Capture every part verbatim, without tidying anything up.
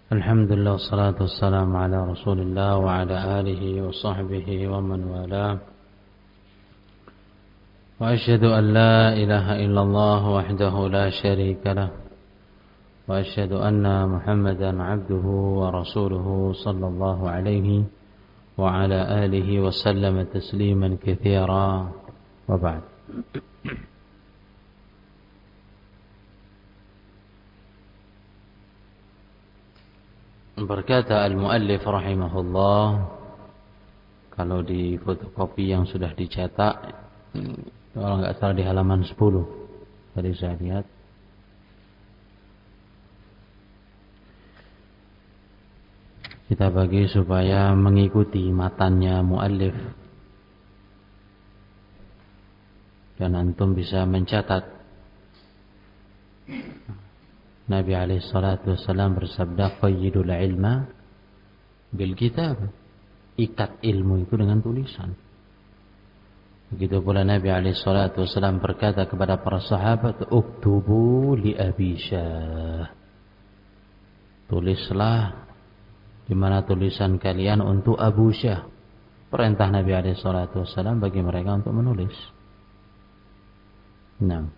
Alhamdulillah, salatu wassalamu ala Rasulillah wa ala alihi wa sahbihi wa man wala. Wa asyhadu an la ilaha illallah wahdahu la syarika lah. Wa asyhadu anna Muhammadan abduhu wa rasuluhu sallallahu alaihi wa ala alihi wa sallama tasliman katsira. Wa ba'd. Berkata al-muallif rahimahullah, kalau di fotokopi yang sudah dicetak, kalau nggak salah di halaman sepuluh tadi saya lihat, kita bagi supaya mengikuti matanya muallif dan antum bisa mencatat. Nabi alaihi salatu wassalam bersabda, qayyidul ilma bil kitab. Ikat ilmu itu dengan tulisan. Begitu pula Nabi alaihi salatu wassalam berkata kepada para sahabat, uktubu li Abi Syah. Tulislah di mana tulisan kalian untuk Abu Syah. Perintah Nabi alaihi salatu wassalam bagi mereka untuk menulis. Nah,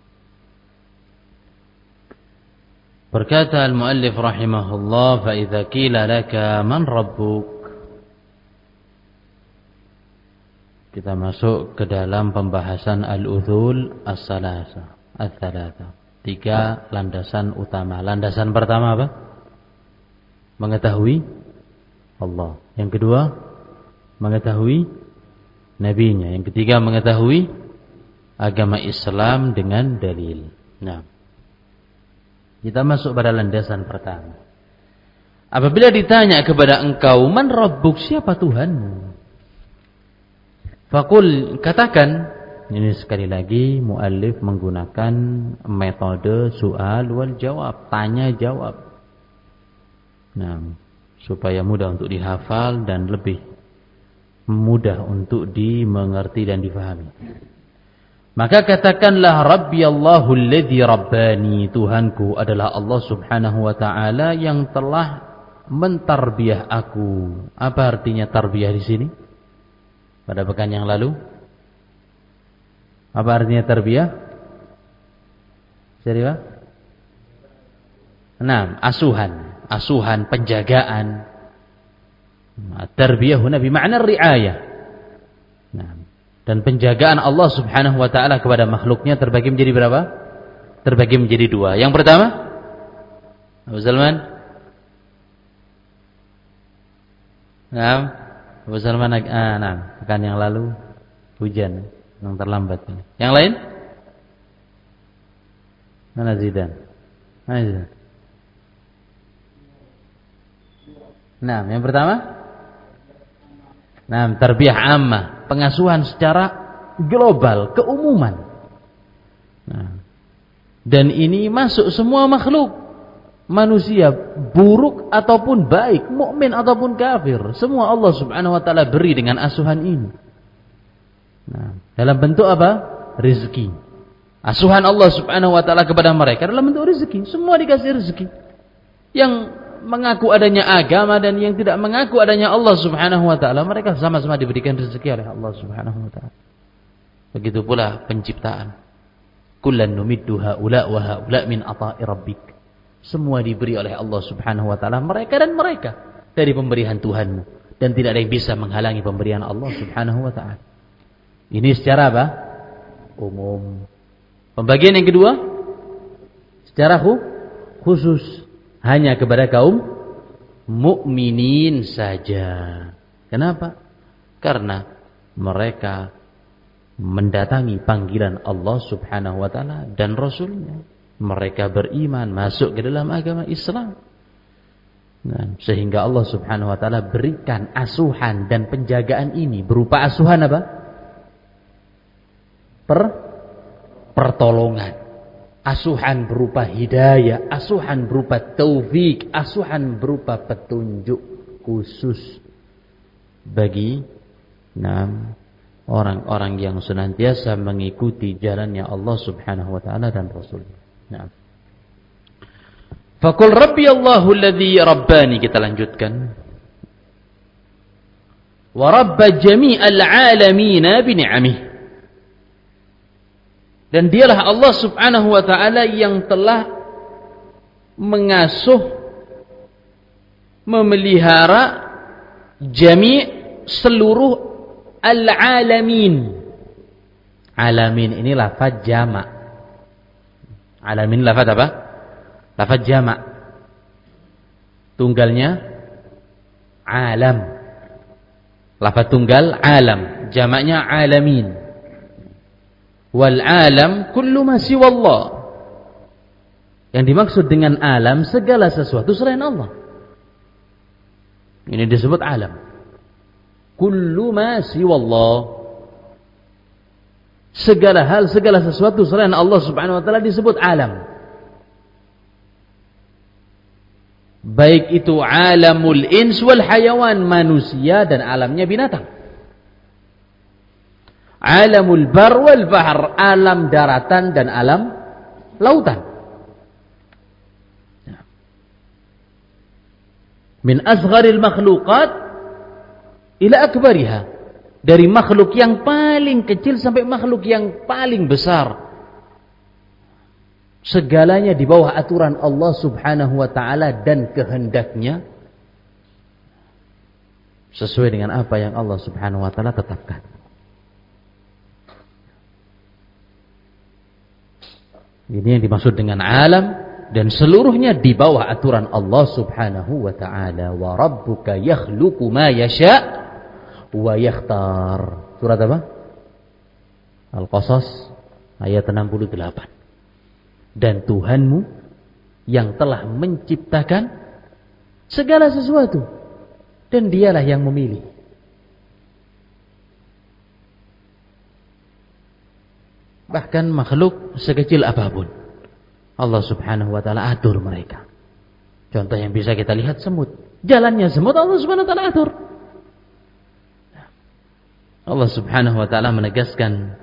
berkata al-muallif rahimahullah, fa idza qila laka man rabbuk. Kita masuk ke dalam pembahasan al-uthul as-salasa, ats-tsalatsa. Tiga landasan utama. Landasan pertama apa? Mengetahui Allah. Yang kedua, mengetahui nabinya. Yang ketiga, mengetahui agama Islam dengan dalil. Nah, kita masuk pada landasan pertama. Apabila ditanya kepada engkau, man rabbuk, siapa Tuhanmu? Fakul, katakan. Ini sekali lagi muallif menggunakan metode soal wal jawab, tanya jawab. Nah, supaya mudah untuk dihafal dan lebih mudah untuk dimengerti dan difahami. Maka katakanlah, Rabbi Allahu alladhi rabbani, Tuhanku adalah Allah subhanahu wa ta'ala yang telah mentarbiah aku. Apa artinya tarbiyah di sini? Pada pekan yang lalu, apa artinya tarbiyah? Serius? Nah, asuhan, asuhan, penjagaan. Tarbiyah huna bima'na ri'ayah. Nah, dan penjagaan Allah subhanahu wa ta'ala kepada makhluknya terbagi menjadi berapa? Terbagi menjadi dua. Yang pertama, Abu Salman. Nah, Abu Salman, ah, nah, pekan yang lalu hujan, yang terlambat. Yang lain? Mana Zidan? Mana Zidan? Nah, yang pertama? Nah, tarbiyah ammah, pengasuhan secara global, keumuman. Nah, dan ini masuk semua makhluk, manusia buruk ataupun baik, mukmin ataupun kafir, semua Allah subhanahu wa ta'ala beri dengan asuhan ini. Nah, dalam bentuk apa? Rezeki. Asuhan Allah subhanahu wa ta'ala kepada mereka dalam bentuk rezeki. Semua dikasih rezeki. Yang mengaku adanya agama dan yang tidak mengaku adanya Allah subhanahu wa ta'ala, mereka sama-sama diberikan rezeki oleh Allah subhanahu wa ta'ala. Begitu pula penciptaan. Kullan numiddu haula wa haula min ata'i rabbik. Semua diberi oleh Allah subhanahu wa ta'ala, mereka dan mereka, dari pemberian Tuhanmu. Dan tidak ada yang bisa menghalangi pemberian Allah subhanahu wa ta'ala. Ini secara apa? Umum. Pembagian yang kedua, secara khusus, hanya kepada kaum mukminin saja. Kenapa? Karena mereka mendatangi panggilan Allah subhanahu wa ta'ala dan Rasulnya. Mereka beriman, masuk ke dalam agama Islam. Nah, sehingga Allah subhanahu wa ta'ala berikan asuhan dan penjagaan ini. Berupa asuhan apa? Per, pertolongan. Asuhan berupa hidayah, asuhan berupa taufik, asuhan berupa petunjuk khusus bagi enam orang-orang yang senantiasa mengikuti jalannya Allah subhanahu wa ta'ala dan Rasulnya. Nah, Faqul rabbi Allahu alladhi rabbani, kita lanjutkan. Wa rabba jami'al alamina bi ni'amih. Dan dialah Allah Subhanahu wa taala yang telah mengasuh, memelihara jami' seluruh al-alamin. Alamin ini lafaz jama'. Alamin lafaz apa? Lafaz jama'. Tunggalnya alam. Lafaz tunggal alam, jamaknya alamin. Wal alam kullu ma siwa Allah. Yang dimaksud dengan alam segala sesuatu selain Allah. Ini disebut alam. Kullu ma siwa Allah. Segala hal, segala sesuatu selain Allah Subhanahu wa taala disebut alam. Baik itu alamul ins wal hayawan, manusia dan alamnya binatang. Alamul bar wal bahr, alam daratan dan alam lautan. Min asgharil makhluqat ila akbariha, dari makhluk yang paling kecil sampai makhluk yang paling besar. Segalanya di bawah aturan Allah Subhanahu wa taala dan kehendaknya, sesuai dengan apa yang Allah Subhanahu wa taala tetapkan. Ini yang dimaksud dengan alam, dan seluruhnya di bawah aturan Allah Subhanahu wa taala. Wa rabbuka yakhluqu ma yasha wa yakhtar. Surat apa? Al-Qasas ayat enam puluh delapan. Dan Tuhanmu yang telah menciptakan segala sesuatu, dan dialah yang memilih. Bahkan makhluk sekecil apapun Allah Subhanahu wa taala atur mereka. Contoh yang bisa kita lihat, semut. Jalannya semut Allah Subhanahu wa taala atur. Allah Subhanahu wa taala menegaskan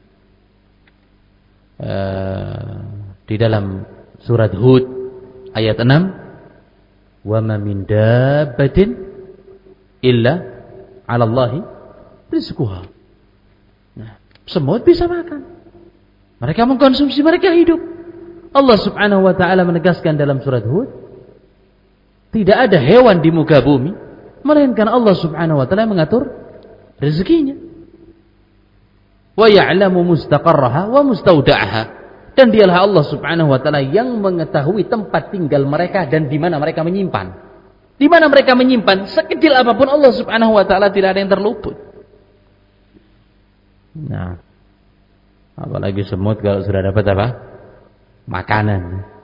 uh, di dalam surat Hud ayat enam, wa ma min dabbatin illa 'ala Allahi rizquha. Nah, semut bisa makan. Mereka mengkonsumsi, mereka hidup. Allah Subhanahu wa taala menegaskan dalam surat Hud, tidak ada hewan di muka bumi melainkan Allah Subhanahu wa taala yang mengatur rezekinya. Wa ya'lamu mustaqarraha wa mustaudaha. Dan dialah Allah Subhanahu wa taala yang mengetahui tempat tinggal mereka dan di mana mereka menyimpan. Di mana mereka menyimpan, sekecil apapun Allah Subhanahu wa taala tidak ada yang terluput. Nah, apalagi semut kalau sudah dapat apa? Makanan.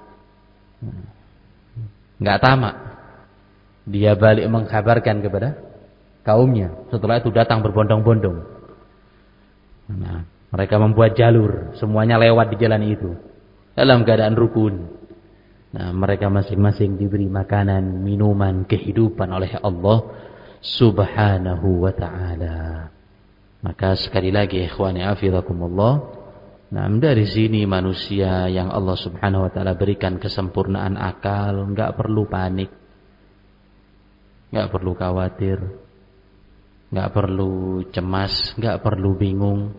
Enggak tamak. Dia balik mengkabarkan kepada kaumnya. Setelah itu datang berbondong-bondong. Nah, mereka membuat jalur, semuanya lewat di jalan itu dalam keadaan rukun. Nah, mereka masing-masing diberi makanan, minuman, kehidupan oleh Allah Subhanahu wa taala. Maka sekali lagi ikhwani afizakumullah, nah dari sini manusia yang Allah Subhanahu wa taala berikan kesempurnaan akal, enggak perlu panik. Enggak perlu khawatir. Enggak perlu cemas, enggak perlu bingung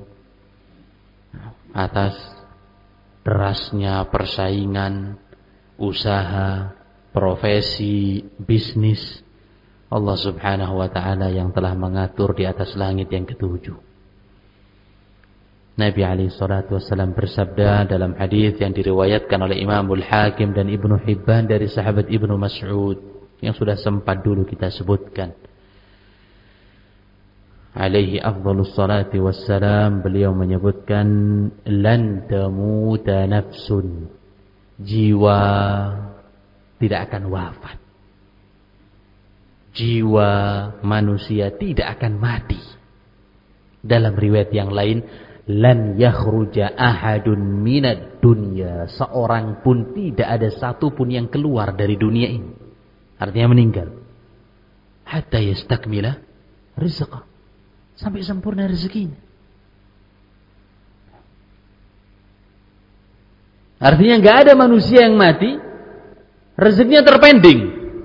atas derasnya persaingan, usaha, profesi, bisnis. Allah Subhanahu wa taala yang telah mengatur di atas langit yang ketujuh. Nabi alaihi salatu wasallam bersabda dalam hadis yang diriwayatkan oleh Imamul Hakim dan Ibnu Hibban dari sahabat Ibnu Mas'ud yang sudah sempat dulu kita sebutkan. Alaihi afdhalus salati wassalam, beliau menyebutkan lan tamuta nafsun, jiwa tidak akan wafat, jiwa manusia tidak akan mati. Dalam riwayat yang lain, lan yakhruja ahadun minad dunya, seorang pun tidak ada satu pun yang keluar dari dunia ini, artinya meninggal, hatta yastakmila rizqah, sampai sempurna rezekinya. Artinya enggak ada manusia yang mati rezekinya terpending.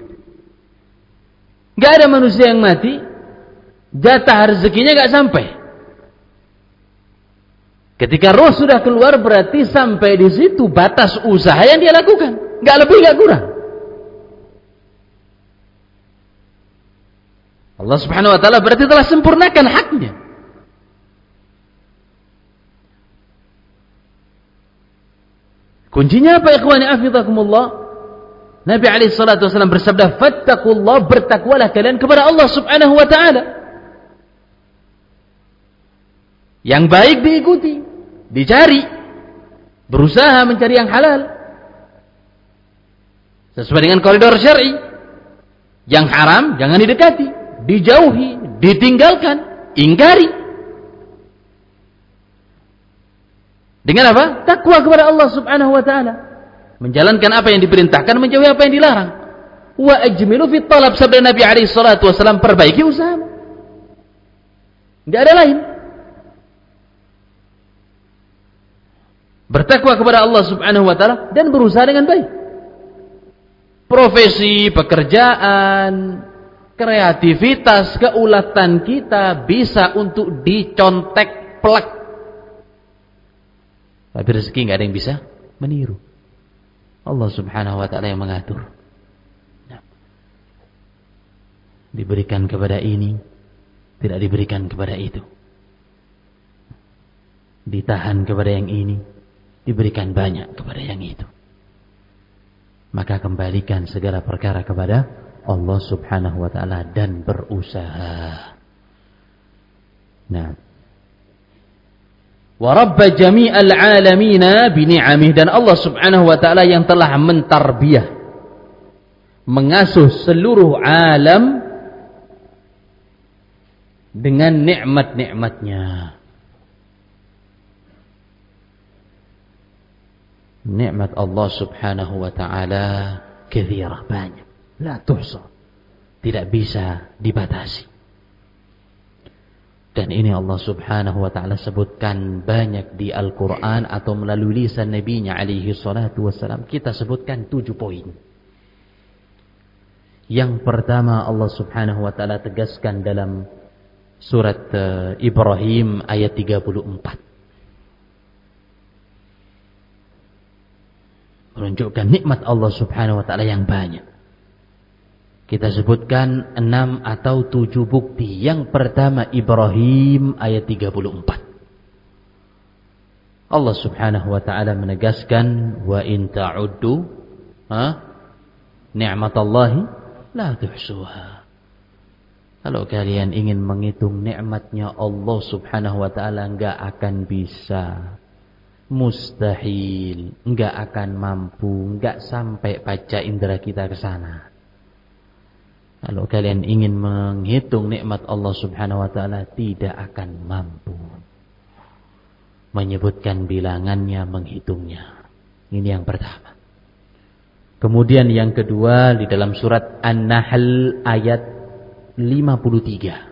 Gak ada manusia yang mati, jatah rezekinya gak sampai. Ketika roh sudah keluar berarti sampai di situ batas usaha yang dia lakukan. Gak lebih gak kurang. Allah subhanahu wa ta'ala berarti telah sempurnakan haknya. Kuncinya apa ikhwani afidakumullah? Nabi alaihi salatu wasallam bersabda, "Fattaqullah, bertakwalah kalian kepada Allah Subhanahu wa taala." Yang baik diikuti, dicari, berusaha mencari yang halal sesuai dengan koridor syar'i. Yang haram jangan didekati, dijauhi, ditinggalkan, ingkari. Dengan apa? Takwa kepada Allah Subhanahu wa taala. Menjalankan apa yang diperintahkan, menjauhi apa yang dilarang. Wa ajmilu fit talab, sabda Nabi alaihi salatu wasallam, perbaiki usaha. Enggak ada lain. Bertakwa kepada Allah Subhanahu wa taala dan berusaha dengan baik. Profesi, pekerjaan, kreativitas, keulatan kita bisa untuk dicontek plek. Tapi rezeki nggak ada yang bisa meniru. Allah Subhanahu wa taala yang mengatur. Nah, diberikan kepada ini, tidak diberikan kepada itu. Ditahan kepada yang ini, diberikan banyak kepada yang itu. Maka kembalikan segala perkara kepada Allah Subhanahu wa taala dan berusaha. Nah, wa rabba jami'al alamina bini'amih, dan Allah Subhanahu wa taala yang telah mentarbiyah, mengasuh seluruh alam dengan nikmat-nikmatnya. Nikmat Allah Subhanahu wa taala katsirah, banyak, la tuhsa, tidak bisa dibatasi. Dan ini Allah Subhanahu wa ta'ala sebutkan banyak di Al-Quran atau melalui lisan Nabi-Nya alaihi salatu wassalam. Kita sebutkan tujuh poin. Yang pertama, Allah Subhanahu wa ta'ala tegaskan dalam surat uh, Ibrahim ayat tiga puluh empat. Menunjukkan nikmat Allah Subhanahu wa ta'ala yang banyak. Kita sebutkan enam atau tujuh bukti. Yang pertama Ibrahim ayat tiga puluh empat. Allah Subhanahu wa taala menegaskan, wa in ta'uddu ni'matallahi la tuhsuha. Kalau kalian ingin menghitung nikmatnya Allah Subhanahu wa taala, enggak akan bisa. Mustahil, enggak akan mampu, enggak sampai panca indera kita ke sana. Kalau kalian ingin menghitung nikmat Allah Subhanahu wa taala, tidak akan mampu menyebutkan bilangannya, menghitungnya. Ini yang pertama. Kemudian yang kedua di dalam surat An-Nahl ayat lima puluh tiga.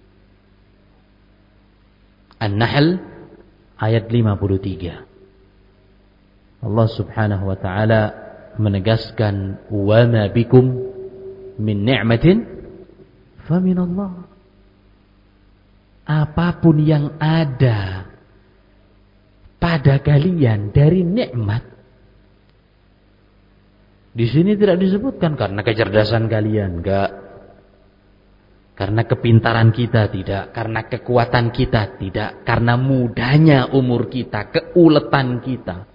An-Nahl ayat lima puluh tiga. Allah Subhanahu wa taala menegaskan, wa ma bikum min ni'matin fa min Allah. Apapun yang ada pada kalian dari nikmat, di sini tidak disebutkan karena kecerdasan kalian, enggak. Karena kepintaran kita tidak, karena kekuatan kita tidak, karena mudahnya umur kita, keuletan kita.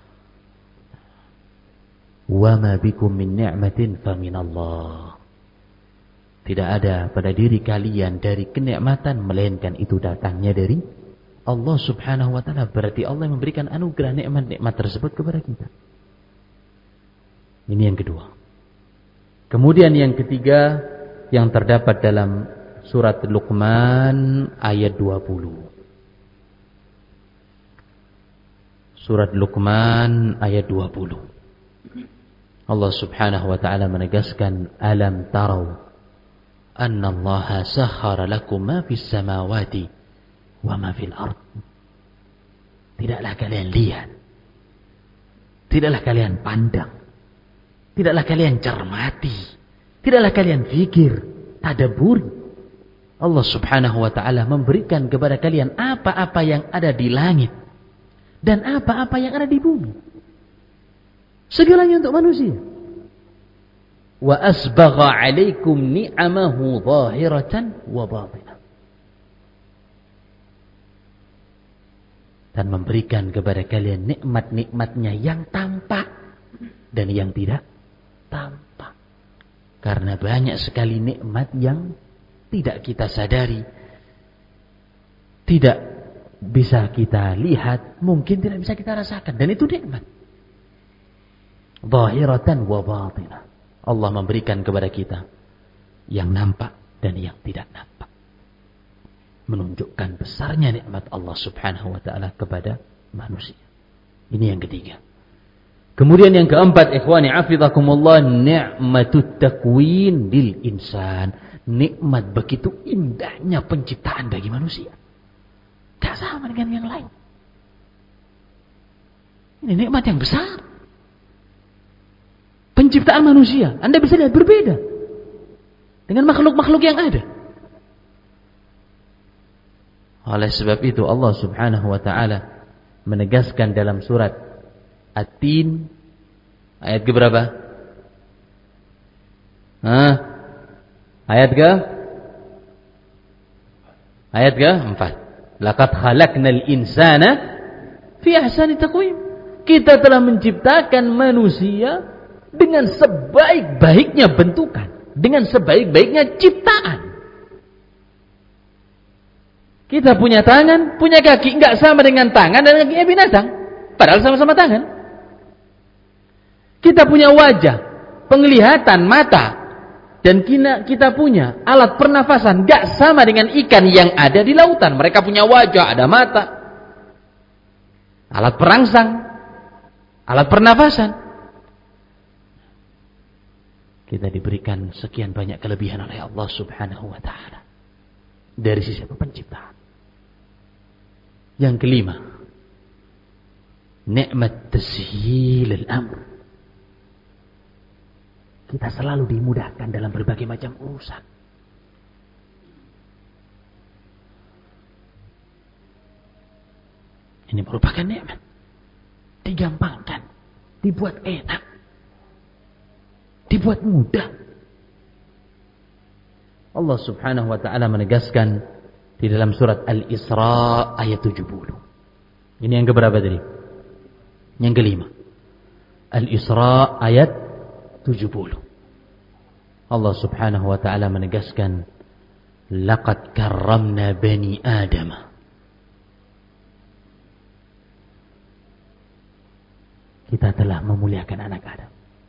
Wa ma bikum min ni'matin fa min Allah. Tidak ada pada diri kalian dari kenikmatan melainkan itu datangnya dari Allah Subhanahu wa taala. Berarti Allah memberikan anugerah nikmat-nikmat tersebut kepada kita. Ini yang kedua. Kemudian yang ketiga yang terdapat dalam surat Luqman ayat dua puluh. Surat Luqman ayat dua puluh. Allah Subhanahu wa taala menegaskan, alam tarau anna Allah sakhara lakum ma fis samawati wa ma fil ard. Tidaklah kalian lihat, tidaklah kalian pandang Tidaklah kalian cermati, tidaklah kalian fikir, tadabburi. Allah Subhanahu wa taala memberikan kepada kalian apa-apa yang ada di langit dan apa-apa yang ada di bumi. Segalanya untuk manusia. Wa asbagha 'alaikum ni'amahu zahiratan wa batinah. Dan memberikan kepada kalian nikmat-nikmatnya yang tampak dan yang tidak tampak. Karena banyak sekali nikmat yang tidak kita sadari, tidak bisa kita lihat, mungkin tidak bisa kita rasakan, dan itu nikmat. Zahiratan wa batinah. Allah memberikan kepada kita yang nampak dan yang tidak nampak, menunjukkan besarnya nikmat Allah Subhanahu wa taala kepada manusia. Ini yang ketiga. Kemudian yang keempat, ikhwani hafizakumullah, ni'matut takwin lil insan. Nikmat begitu indahnya penciptaan bagi manusia. Gak sama dengan yang lain. Ini nikmat yang besar. Penciptaan manusia, Anda bisa lihat berbeda dengan makhluk-makhluk yang ada. Oleh sebab itu Allah Subhanahu wa taala menegaskan dalam surat At-Tin ayat ke berapa? Hah? Ayat ke? Ayat ke? Empat. Laqad khalaqnal insana fi ahsani taqwim. Kita telah menciptakan manusia dengan sebaik-baiknya bentukan, dengan sebaik-baiknya ciptaan. Kita punya tangan, punya kaki, enggak sama dengan tangan dan kakinya binatang, padahal sama-sama tangan. Kita punya wajah, penglihatan, mata, dan kita punya alat pernafasan, enggak sama dengan ikan yang ada di lautan. Mereka punya wajah, ada mata, alat perangsang, alat pernafasan. Kita diberikan sekian banyak kelebihan oleh Allah Subhanahu wa taala dari sisi penciptaan. Yang kelima, nikmat tashil al-amr. Kita selalu dimudahkan dalam berbagai macam urusan. Ini merupakan nikmat. Digampangkan, dibuat enak, dibuat mudah. Allah Subhanahu wa taala menegaskan di dalam surat Al-Isra ayat tujuh puluh. Ini yang keberapa tadi? Yang kelima. Al-Isra ayat tujuh puluh. Allah Subhanahu wa taala menegaskan, laqad karramna bani Adam. Kita telah memuliakan anak Adam.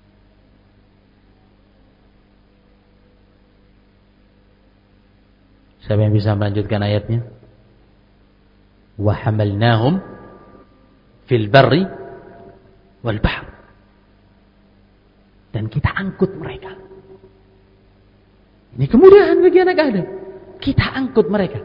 Siapa yang bisa melanjutkan ayatnya? Wa hamalnahum fil barri wal bahr. Dan kita angkut mereka. Ini kemudahan bagi anak Adam. Kita angkut mereka.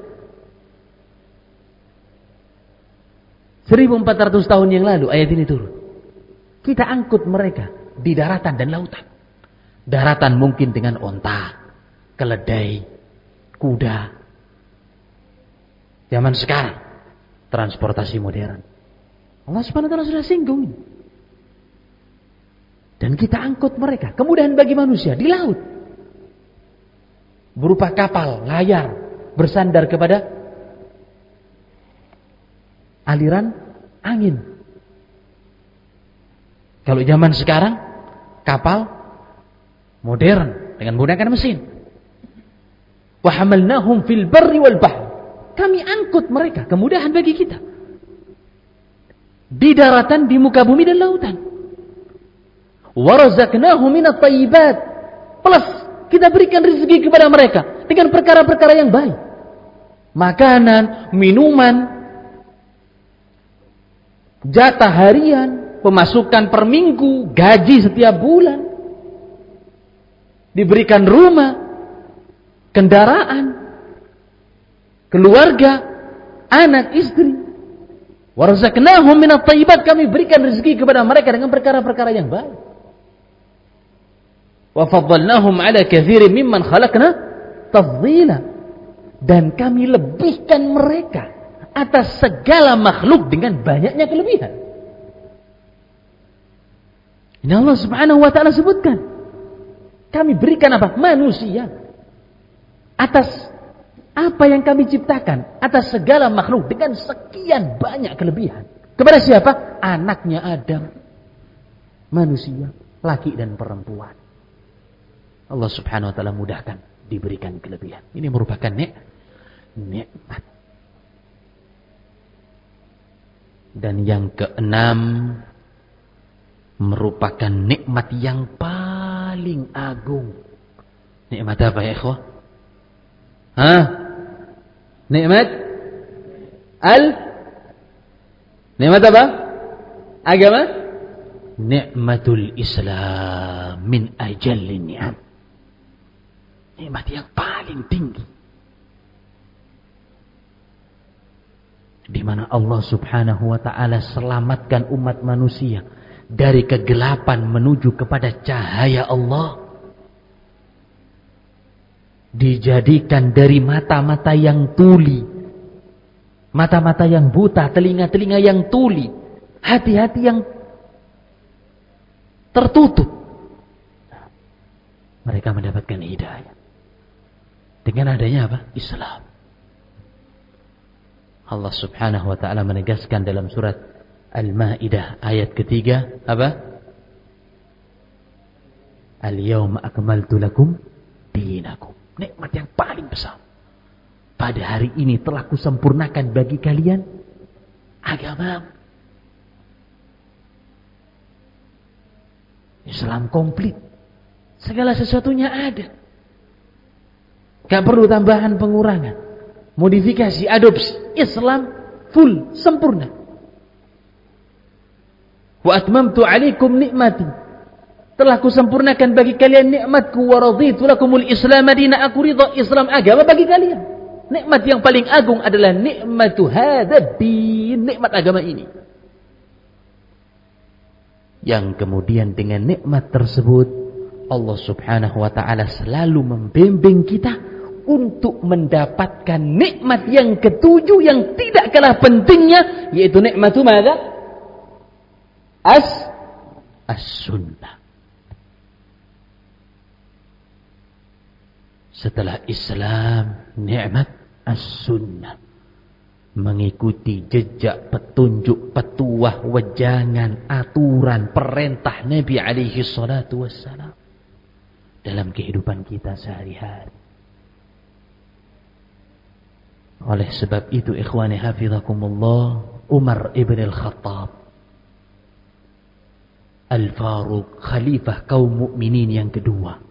seribu empat ratus tahun yang lalu ayat ini turun. Kita angkut mereka di daratan dan lautan. Daratan mungkin dengan onta, keledai, kuda. Zaman sekarang transportasi modern. Allah Subhanahu wa taala sudah singgung. Dan kita angkut mereka, kemudahan bagi manusia di laut. Berupa kapal, layar, bersandar kepada aliran angin. Kalau zaman sekarang kapal modern dengan menggunakan mesin. Wa hamalnahum fil barri wal bahr. Kami angkut mereka, kemudahan bagi kita. Di daratan, di muka bumi dan lautan. Wa razaqnahum minat thayyibat. Plus kita berikan rezeki kepada mereka dengan perkara-perkara yang baik. Makanan, minuman, jatah harian, pemasukan per minggu, gaji setiap bulan. Diberikan rumah, kendaraan, keluarga, anak, istri. Warzaqnahum minat thayyibat, kami berikan rezeki kepada mereka dengan perkara-perkara yang baik. Wa faddalnahum 'ala katsirin mimman khalaqna tafdhila. Dan kami lebihkan mereka atas segala makhluk dengan banyaknya kelebihan. Ini Allah Subhanahu wa taala sebutkan. Kami berikan apa? Manusia atas apa yang kami ciptakan, atas segala makhluk dengan sekian banyak kelebihan. Kepada siapa? Anaknya Adam. Manusia, laki dan perempuan. Allah Subhanahu wa taala mudahkan, diberikan kelebihan. Ini merupakan nik nikmat. Dan yang keenam, merupakan nikmat yang paling agung. Nikmat apa ya ikhwah? Hah? Nikmat al Nikmat apa? Agama? Nikmatul Islam min ajallin ni'am. Nikmat yang paling tinggi. Di mana Allah Subhanahu wa taala selamatkan umat manusia dari kegelapan menuju kepada cahaya Allah. Dijadikan dari mata-mata yang tuli, mata-mata yang buta, telinga-telinga yang tuli, hati-hati yang tertutup. Mereka mendapatkan hidayah dengan adanya apa? Islam. Allah Subhanahu wa taala menegaskan dalam surat Al-Maidah ayat ketiga apa? Al-yawma akmaltu lakum dinakum. Nikmat yang paling besar. Pada hari ini telah kusempurnakan bagi kalian agama. Islam komplit. Segala sesuatunya ada. Gak perlu tambahan pengurangan, modifikasi, adopsi. Islam full, sempurna. Wa atmamtu alaikum nikmati. Telah kusempurnakan bagi kalian nikmatku, wa raditu lakumul Islam madina. Aku ridha Islam agama bagi kalian. Nikmat yang paling agung adalah nikmatu hadzal din, nikmat agama ini. Yang kemudian dengan nikmat tersebut Allah Subhanahu wa taala selalu membimbing kita untuk mendapatkan nikmat yang ketujuh yang tidak kalah pentingnya, yaitu nikmatu mana? As as-sunnah. Setelah Islam, nikmat as-sunnah. Mengikuti jejak, petunjuk, petuah, wejangan, aturan, perintah Nabi alaihi salatu wassalam dalam kehidupan kita sehari-hari. Oleh sebab itu ikhwani hafizakumullah, Umar ibn al-Khattab Al-Faruq, khalifah kaum mukminin yang kedua,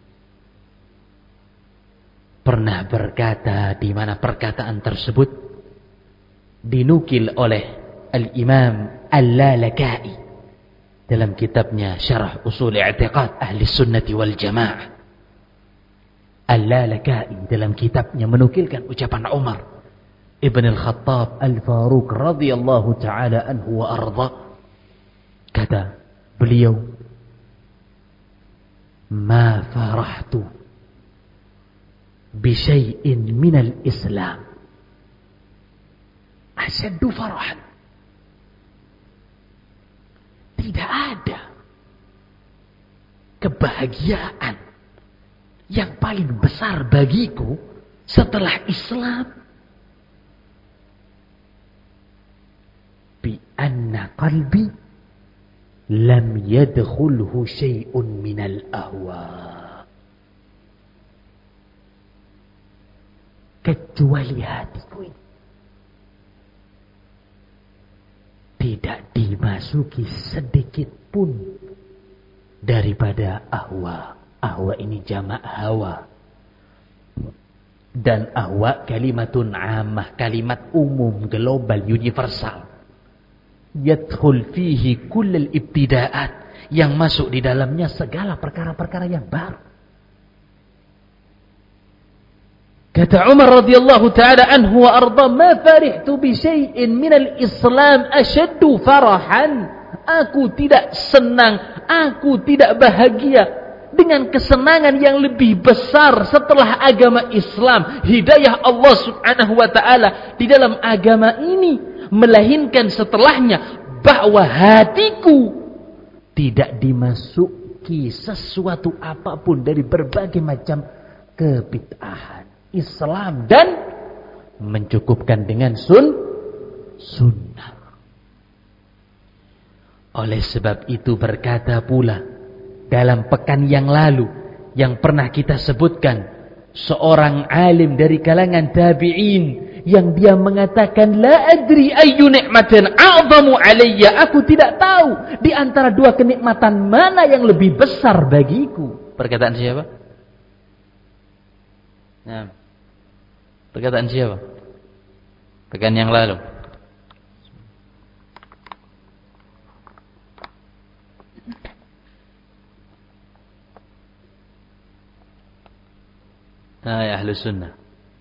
pernah berkata, di mana perkataan tersebut dinukil oleh Al-Imam Al-Lalaka'i dalam kitabnya Syarah Usul I'tiqad Ahli Sunnati wal Jamaah. Al-Lalaka'i dalam kitabnya menukilkan ucapan Umar Ibn Al-Khattab Al-Faruq radhiyallahu ta'ala anhu wa arda. Kata beliau, ma farahtu bisyai'in minal Islam asyaddu farahan. Tidak ada kebahagiaan yang paling besar bagiku setelah Islam, bi anna qalbi lam yadkhulhu syai'un minal ahwa. Kecuali hatiku ini tidak dimasuki sedikit pun daripada ahwa. Ahwa ini jamak hawa. Dan ahwa kalimatun ammah, kalimat umum, global, universal. Yadkhul fihi kullal ibtida'at, yang masuk di dalamnya segala perkara-perkara yang baru. Kata Umar radhiyallahu ta'ala anhu wa arda, ma farihtu bi syai'in minal Islam asyaddu farahan. Aku tidak senang, aku tidak bahagia dengan kesenangan yang lebih besar setelah agama Islam, hidayah Allah Subhanahu wa taala di dalam agama ini, melainkan setelahnya bahwa hatiku tidak dimasuki sesuatu apapun dari berbagai macam kebid'ahan Islam, dan mencukupkan dengan sun sunnah. Oleh sebab itu berkata pula dalam pekan yang lalu yang pernah kita sebutkan seorang alim dari kalangan tabi'in yang dia mengatakan, la adri ayyu ni'matin a'zamu alayya, aku tidak tahu di antara dua kenikmatan mana yang lebih besar bagiku. Perkataan siapa? Nah, perkataan siapa? Pekan yang lalu. Nah, ya ahlu sunnah.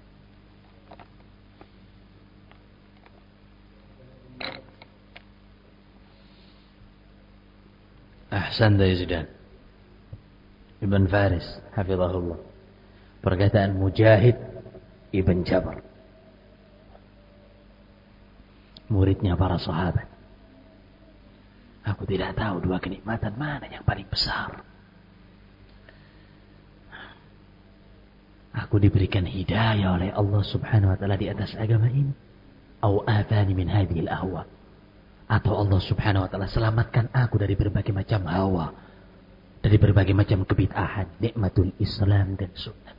Ahsan ya Zidan Ibn Faris hafizahullah. Perkataan Mujahid Ibn Jabr, muridnya para sahabat. Aku tidak tahu dua kenikmatan mana yang paling besar. Aku diberikan hidayah oleh Allah Subhanahu wa taala di atas agama ini, atau afani min hadhil ahwa, atau Allah Subhanahu wa taala selamatkan aku dari berbagai macam hawa, dari berbagai macam kebid'ahan, nikmatul Islam dan sunnah.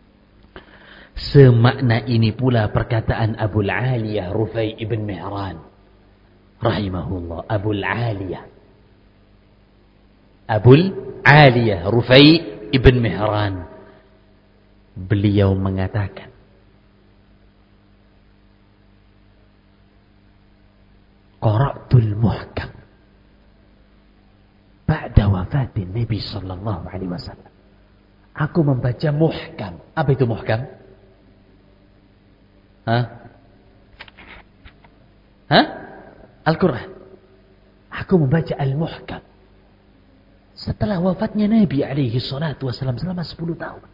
Semakna ini pula perkataan Abul Aliyah Rufai ibn Mihran rahimahullah. Abul Aliyah Abul Aliyah Rufai ibn Mihran, beliau mengatakan, qara'tul muhkam ba'da wafatin Nabi sallallahu alaihi wasallam. Aku membaca muhkam. Apa itu muhkam? Hah? Hah? Al-Quran. Aku membaca al-muhkam setelah wafatnya Nabi alaihi salatu wasallam selama sepuluh tahun.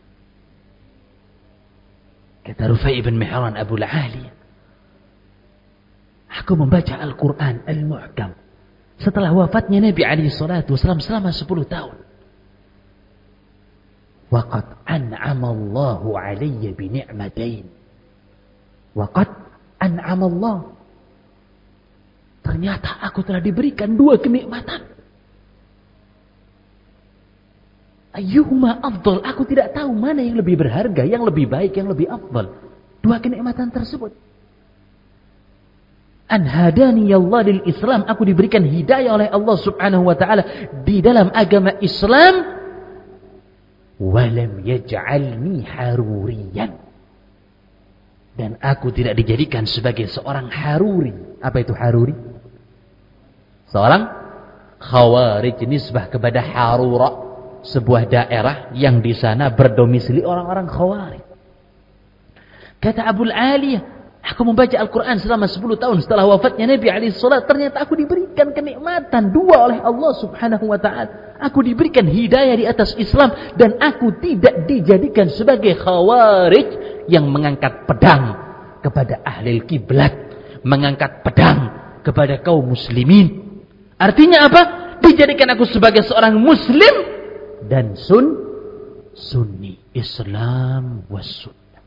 Kata Rufai ibn Mihran Abul Aliyah, aku membaca Al-Quran Al-Muhkam setelah wafatnya Nabi alaihi salatu wasallam selama sepuluh tahun. Waqad an'ama Allahu alayya bi ni'matain. Waqad an'ama Allah. Ternyata aku telah diberikan dua kenikmatan. Ayyuhuma afdal, aku tidak tahu mana yang lebih berharga, yang lebih baik, yang lebih afdal. Dua kenikmatan tersebut. An hadani Allah lil Islam, aku diberikan hidayah oleh Allah Subhanahu wa taala di dalam agama Islam. Walam yaj'alni haruriyan, dan aku tidak dijadikan sebagai seorang haruri. Apa itu haruri? Seorang khawarij, nisbah kepada Harura, sebuah daerah yang di sana berdomisili orang-orang Khawarij. Kata Abul Aliyah, aku membaca Al-Quran selama sepuluh tahun setelah wafatnya Nabi alaihi salat. Ternyata aku diberikan kenikmatan dua oleh Allah Subhanahu wa taala. Aku diberikan hidayah di atas Islam, dan aku tidak dijadikan sebagai Khawarij yang mengangkat pedang kepada ahli kiblat, mengangkat pedang kepada kaum muslimin. Artinya apa? Dijadikan aku sebagai seorang muslim dan sun sunni, Islam was sunnah.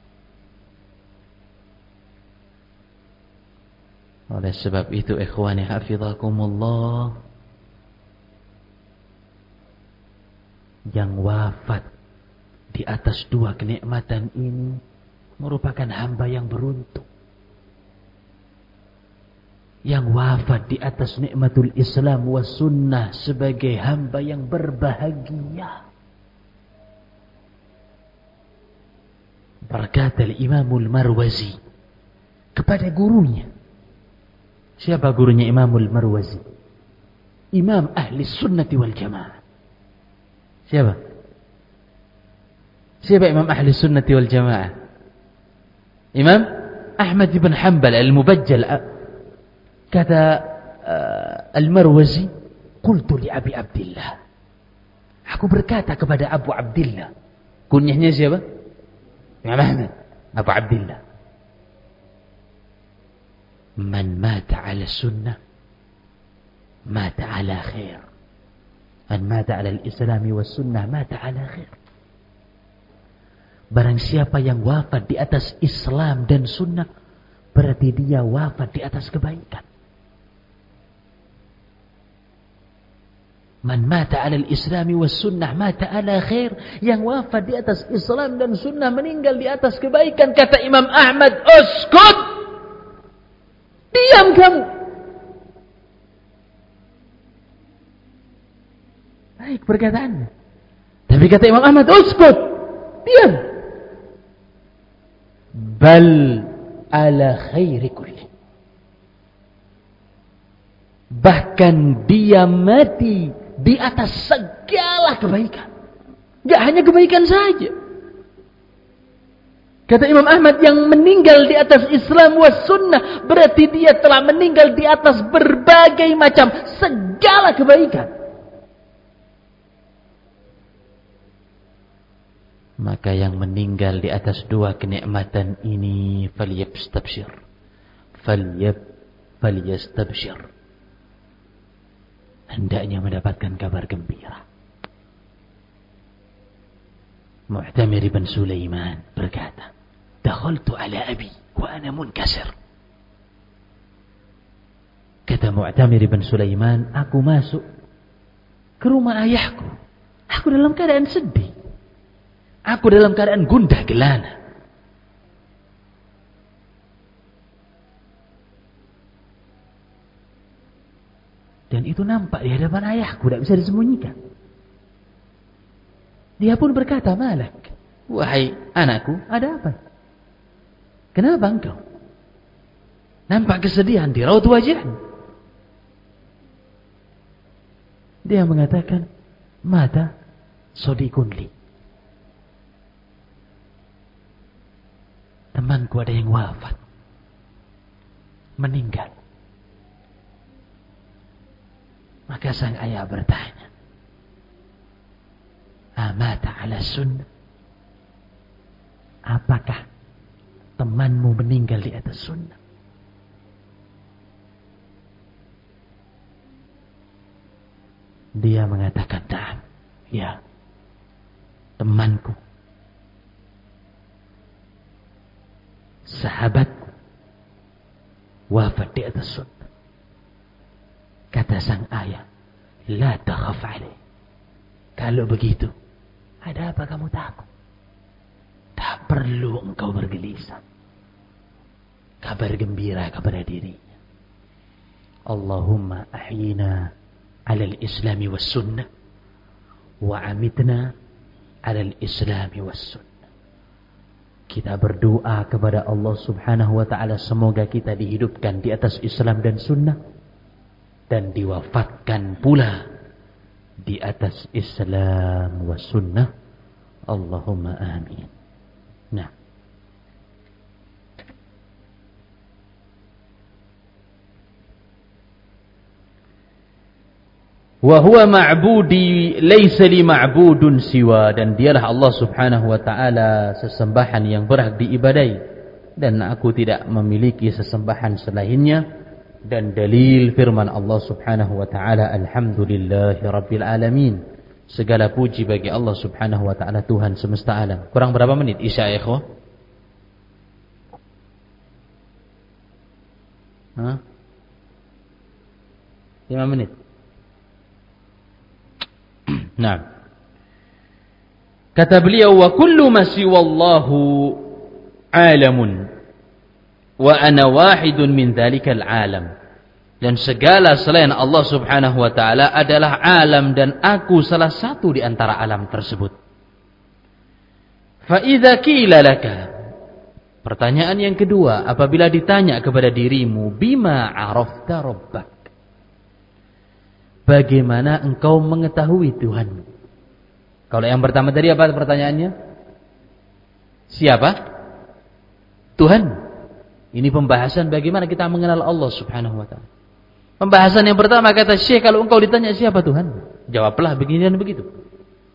Oleh sebab itu ikhwani hafizakumullah, yang wafat di atas dua kenikmatan ini merupakan hamba yang beruntung. Yang wafat di atas nikmatul Islam wa sunnah sebagai hamba yang berbahagia. Berkata Imamul Marwazi kepada gurunya. Siapa gurunya Imamul Marwazi? Imam ahli sunnati wal jamaah. Siapa? Siapa Imam ahli sunnati wal jamaah? Imam Ahmad ibn Hanbal al-Mubajjal. Kata uh, Al-Marwazi, qultu li Abi Abdillah Aku berkata kepada Abu Abdillah. Kunyahnya siapa? Imam Ahmad. Abu Abdillah. Man mata ala sunnah, mata ala khair. Man mata ala al-Islam was sunnah, mata ala khair. Barang siapa yang wafat di atas Islam dan sunnah, berarti dia wafat di atas kebaikan. Man mata ala al-Islam was sunnah, mata ala khair. Yang wafat di atas Islam dan sunnah, meninggal di atas kebaikan. Kata Imam Ahmad, uskut! Diam kamu! Baik perkataannya. Tapi kata Imam Ahmad, uskut! Diam! Bal ala khairi kulli. Bahkan dia mati di atas segala kebaikan. Gak hanya kebaikan saja. Kata Imam Ahmad, yang meninggal di atas Islam was sunnah, berarti dia telah meninggal di atas berbagai macam segala kebaikan. Maka yang meninggal di atas dua kenikmatan ini, falyastabshir, falyab, falyastabshir, hendaknya mendapatkan kabar gembira. Mu'tamir bin Sulaiman berkata, dakhaltu ala abi wa ana munkasir. Kata Mu'tamir bin Sulaiman, aku masuk ke rumah ayahku. Aku dalam keadaan sedih. Aku dalam keadaan gundah gelana. Dan itu nampak di hadapan ayahku, tidak bisa disembunyikan. Dia pun berkata, malak, wahai anakku, ada apa? Kenapa engkau? Nampak kesedihan di raut wajahmu. Dia mengatakan, mata sodikun li. Temanku ada yang wafat, meninggal. Maka sang ayah bertanya, amata ala sunnah? Apakah temanmu meninggal di atas sunnah? Dia mengatakan, nah, ya, temanku, sahabatku wafat di atas sunnah. Kata sang ayah, la takhaf alaih. Kalau begitu, ada apa kamu takut? Tak perlu engkau bergelisah. Kabar gembira kepada dirinya. Allahumma ahyina ala al-islami was sunnah wa amitna ala al-islami was sunnah. Kita berdoa kepada Allah subhanahu wa ta'ala, semoga kita dihidupkan di atas Islam dan sunnah, dan diwafatkan pula di atas Islam wa sunnah. Allahumma amin. Nah, wa huwa ma'budi laisa li ma'budun siwa, dan dialah Allah subhanahu wa ta'ala sesembahan yang berhak diibadai, dan aku tidak memiliki sesembahan selainnya. Dan dalil firman Allah subhanahu wa ta'ala, alhamdulillahi rabbil alamin, segala puji bagi Allah subhanahu wa ta'ala, Tuhan semesta alam. Kurang berapa menit Isya ya ikhwah? Hah? lima menit. Nah, kata beliau, wa kullu ma siwallahu alamun wa ana wahidun min dzalikal alam, dan segala selain Allah subhanahu wa ta'ala adalah alam, dan aku salah satu di antara alam tersebut. Fa idza qila laka, pertanyaan yang kedua, apabila ditanya kepada dirimu, bima arafta rabbak, bagaimana engkau mengetahui Tuhanmu? Kalau yang pertama tadi apa pertanyaannya? Siapa? Tuhan. Ini pembahasan bagaimana kita mengenal Allah subhanahu wa ta'ala. Pembahasan yang pertama kata Syekh, kalau engkau ditanya siapa Tuhan, jawablah begini dan begitu.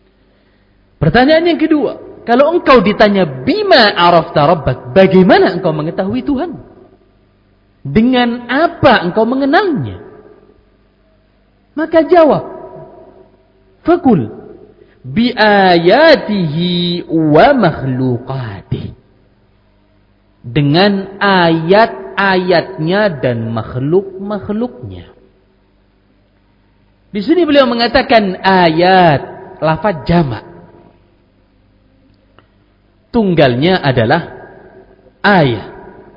Pertanyaan yang kedua, kalau engkau ditanya bima arafta rabbak, bagaimana engkau mengetahui Tuhan? Dengan apa engkau mengenalnya? Maka jawab, fakul bi ayatihi wa makhluqatihi, dengan ayat-ayatnya dan makhluk-makhluknya. Di sini beliau mengatakan ayat, lafaz jamak. Tunggalnya adalah ayah.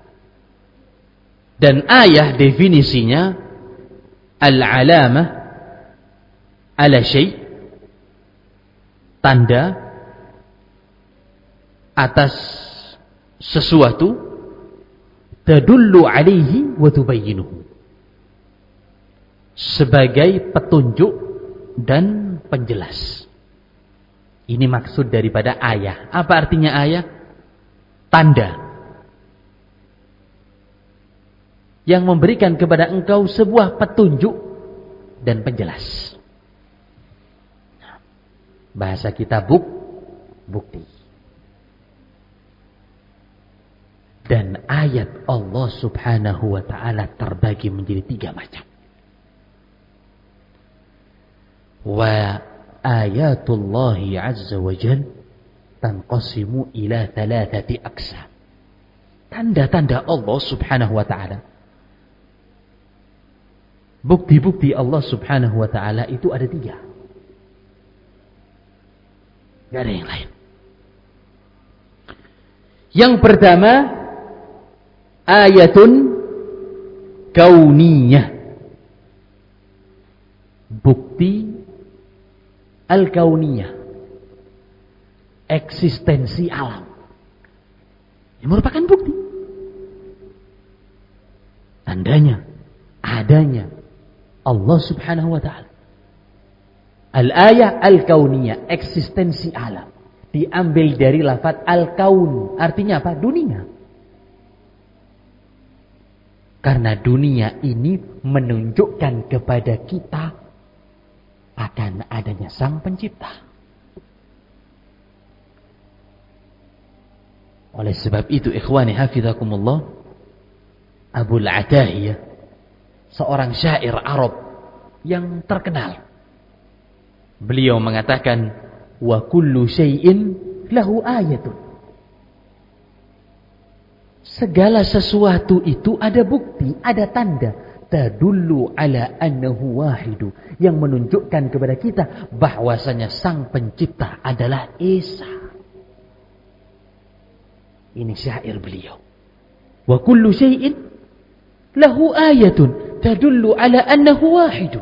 Dan ayah definisinya al-alamah ala syai', tanda atas sesuatu, tadullu alaihi wa tubayyinuhu, sebagai petunjuk dan penjelas. Ini maksud daripada ayah. Apa artinya ayah? Tanda yang memberikan kepada engkau sebuah petunjuk dan penjelas. Bahasa kita buk, bukti. Dan ayat Allah subhanahu wa ta'ala terbagi menjadi tiga macam. Wa ayatullahi azza wa jal tanqasimu ila thalathati aqsam. Tanda-tanda Allah subhanahu wa ta'ala, bukti-bukti Allah subhanahu wa ta'ala itu ada tiga. Gak ada yang lain. Yang pertama, ayatun kauniyah, bukti al-kauniyah, eksistensi alam, yang merupakan bukti, tandanya adanya Allah subhanahu wa ta'ala. Al-ayah al-kauniyah, eksistensi alam, diambil dari lafaz al-kaun, artinya apa? Dunia. Karena dunia ini menunjukkan kepada kita akan adanya sang pencipta. Oleh sebab itu, ikhwani hafizakumullah, Abul Atahiyah, seorang syair Arab yang terkenal, beliau mengatakan, wa kullu syai'in lahu ayatun. Segala sesuatu itu ada bukti, ada tanda, tadullu ala annahu wahidu, yang menunjukkan kepada kita bahwasanya sang pencipta adalah Esa. Ini syair beliau. Wa kullu syai'in lahu ayatun tadullu ala annahu wahidu.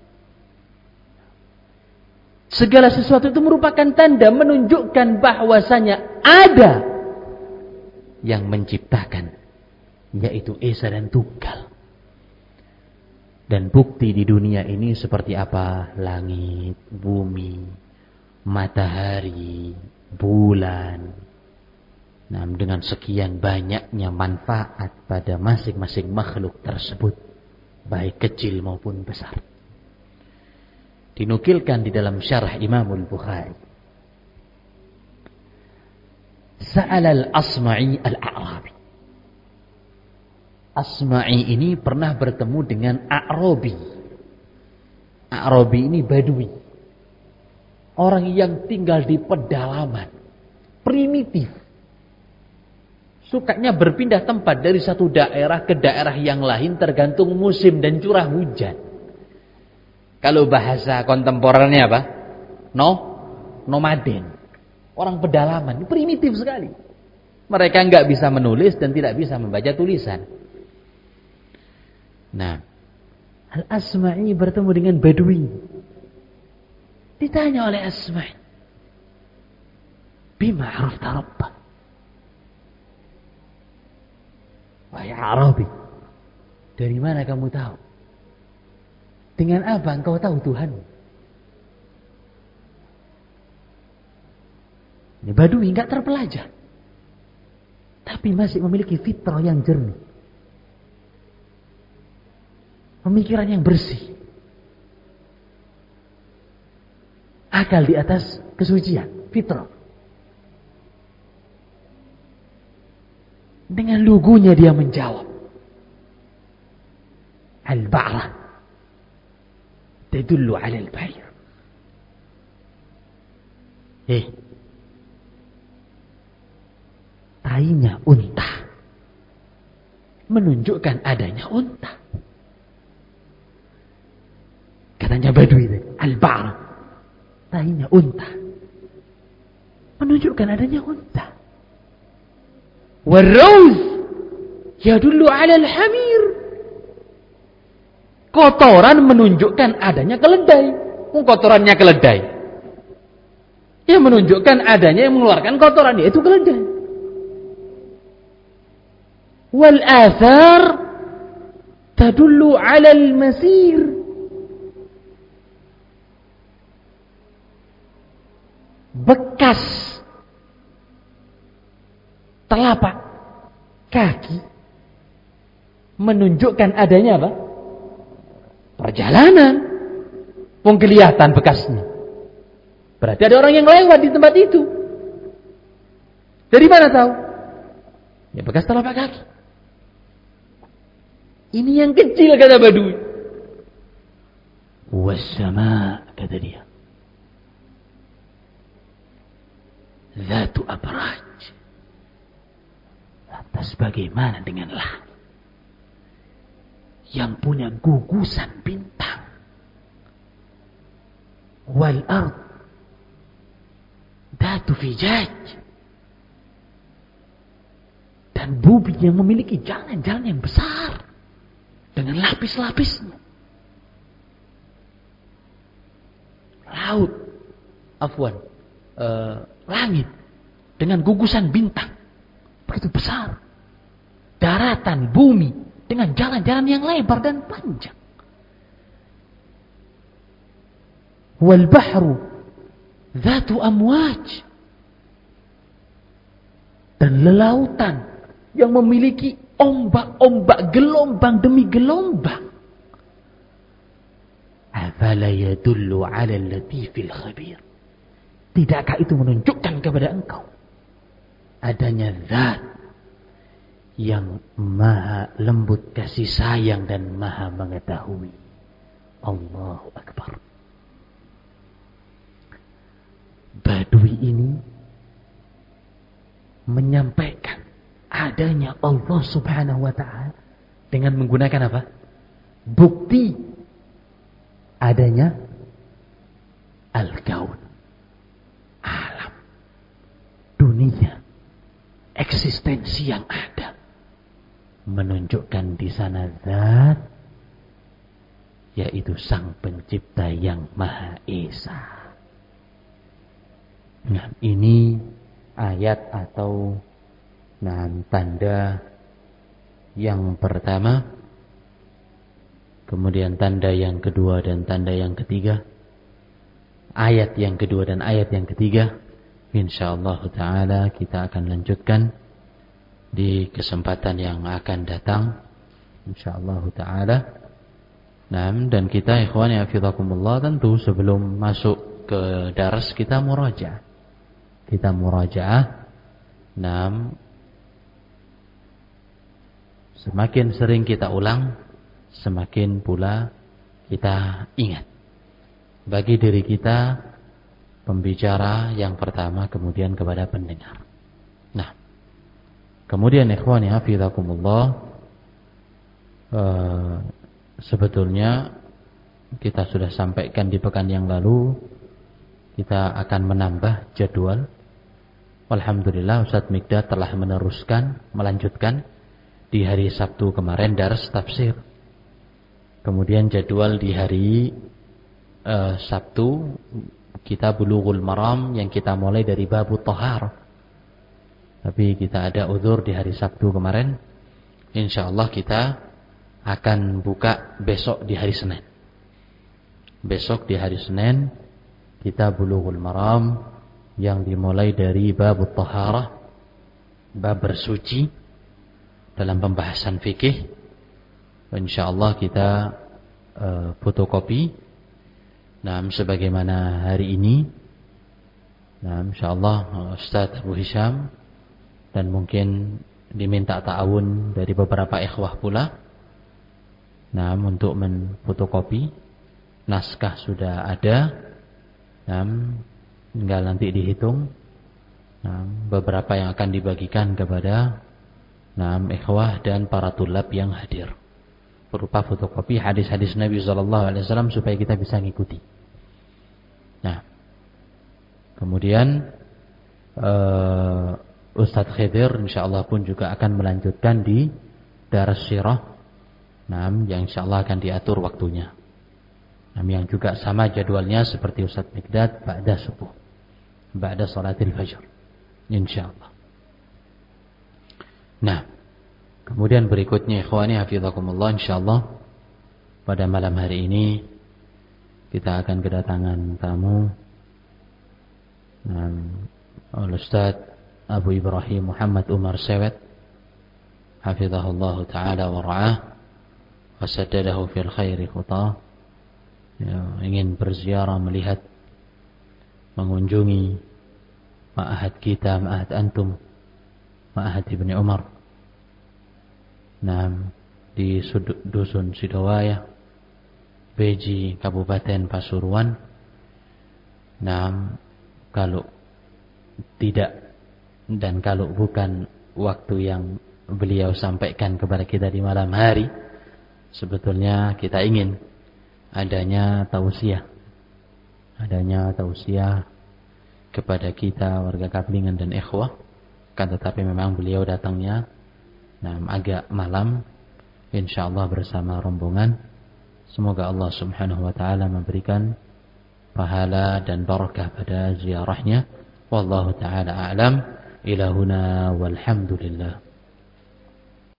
Segala sesuatu itu merupakan tanda menunjukkan bahwasanya ada yang menciptakan, yaitu Esa dan Tunggal. Dan bukti di dunia ini seperti apa? Langit, bumi, matahari, bulan. Nah, dengan sekian banyaknya manfaat pada masing-masing makhluk tersebut, baik kecil maupun besar. Dinukilkan di dalam syarah Imamul Bukhari, Sa'ala al-Asma'i al-A'rabi. Asma'i ini pernah bertemu dengan A'rabi. A'rabi ini Badui, orang yang tinggal di pedalaman, primitif, sukanya berpindah tempat dari satu daerah ke daerah yang lain tergantung musim dan curah hujan. Kalau bahasa kontemporer apa? No, nomaden. Orang pedalaman, primitif sekali. Mereka nggak bisa menulis dan tidak bisa membaca tulisan. Nah, Al-Asma'i bertemu dengan Badui. Ditanya oleh Asma'i, bima arafta rabbak? Wahai Arabi, dari mana kamu tahu? Dengan apa engkau tahu Tuhan? Ini Badui enggak terpelajar, tapi masih memiliki fitrah yang jernih, pemikiran yang bersih, akal di atas kesucian. fitrah. Dengan lugunya dia menjawab. Al-ba'rah tadullu 'ala al-ba'ir. Eh, tainya unta menunjukkan adanya unta. Katanya Badui, al-ba'rah, tainya unta menunjukkan adanya unta. Wal-rawz yadullu 'ala al-hamir. Kotoran menunjukkan adanya keledai. Kotorannya keledai, yang menunjukkan adanya yang mengeluarkan kotoran, yaitu keledai. Wal athar tadullu 'ala al-masir. Bekas telapak kaki menunjukkan adanya apa? Perjalanan. Wong kelihatan bekasnya. Berarti ada orang yang lewat di tempat itu. Dari mana tahu? Ya bekas telapak kaki. Ini yang kecil, kata Badui. Wassama, kata dia. Zatu abraj. Lantas bagaimana dengan langit yang punya gugusan bintang? Wal ard datu fijaj. Dan bumi yang memiliki jalan-jalan yang besar dengan lapis-lapisnya. Laut, afwan, uh, langit dengan gugusan bintang begitu besar. Daratan, bumi dengan jalan-jalan yang lebar dan panjang. Wal bahru dzatu amwaj. Dan lelautan yang memiliki ombak-ombak, gelombang demi gelombang. Afala yadullu 'ala al-latifil khabir. Tidakkah itu menunjukkan kepada engkau adanya zat yang maha lembut kasih sayang dan maha mengetahui. Allahu Akbar. Badui ini menyampaikan adanya Allah Subhanahu wa ta'ala dengan menggunakan apa? Bukti adanya al-kaun, alam, dunia, eksistensi yang ada, menunjukkan di sana zat, yaitu Sang Pencipta yang Maha Esa. Nah, ini ayat atau nah, tanda yang pertama, kemudian tanda yang kedua dan tanda yang ketiga, ayat yang kedua dan ayat yang ketiga. InsyaAllah ta'ala kita akan lanjutkan di kesempatan yang akan datang, InsyaAllah ta'ala. Nah, dan kita ikhwan ya hafizakumullah, tentu sebelum masuk ke dars kita murajaah. Kita murajaah. Nah, semakin sering kita ulang, semakin pula kita ingat. Bagi diri kita, pembicara yang pertama, kemudian kepada pendengar. Nah, kemudian ikhwani hafizakumullah, eh, sebetulnya kita sudah sampaikan di pekan yang lalu, kita akan menambah jadwal. Alhamdulillah Ustaz Mikdad telah meneruskan, melanjutkan di hari Sabtu kemarin dars tafsir. Kemudian jadwal di hari uh, Sabtu kita Bulughul Maram yang kita mulai dari Babut Thahar. Tapi kita ada uzur di hari Sabtu kemarin. InsyaAllah kita akan buka besok di hari Senin. Besok di hari Senin kita Bulughul Maram yang dimulai dari Babut Taharah, bab bersuci dalam pembahasan fikih. InsyaAllah kita uh, fotokopi. Nah, sebagaimana hari ini Nah, insyaallah Ustaz Abu Hisham, dan mungkin diminta ta'awun dari beberapa ikhwah pula. Nah, untuk menfotokopi naskah sudah ada. Nah, tinggal nanti dihitung. Nah, beberapa yang akan dibagikan kepada nah, ikhwah dan para tulab yang hadir, berupa fotokopi hadis-hadis Nabi sallallahu alaihi wasallam supaya kita bisa ngikuti. Nah, kemudian uh, Ustadz Khidir insyaallah pun juga akan melanjutkan di Daras Syirah, nah, yang insyaallah akan diatur waktunya. Nah, yang juga sama jadwalnya seperti Ustadz Mikdad, ba'da subuh, ba'da salatil fajr, insyaallah. Nah, kemudian berikutnya ikhwani hafizakumullah, insyaallah pada malam hari ini kita akan kedatangan tamu, nah, Ustaz Abu Ibrahim Muhammad Umar Sewet, hafizahullah taala wa ra'ah wa saddadahu fil khairi khutah. Ya, ingin berziarah, melihat, mengunjungi ma'ahad kita, ma'ahad antum, ma'ahad Ibni Umar, nah, di Dusun Sidowaya, Beji, Kabupaten Pasuruan. Nah, kalau tidak dan kalau bukan waktu yang beliau sampaikan kepada kita di malam hari, sebetulnya kita ingin adanya tausiah, adanya tausiah kepada kita warga Kablingan dan ikhwah. Kan tetapi memang beliau datangnya nah, agak malam, insyaallah bersama rombongan. Semoga Allah subhanahu wa ta'ala memberikan pahala dan barakah pada ziarahnya. Wallahu ta'ala a'lam. Ila huna walhamdulillah.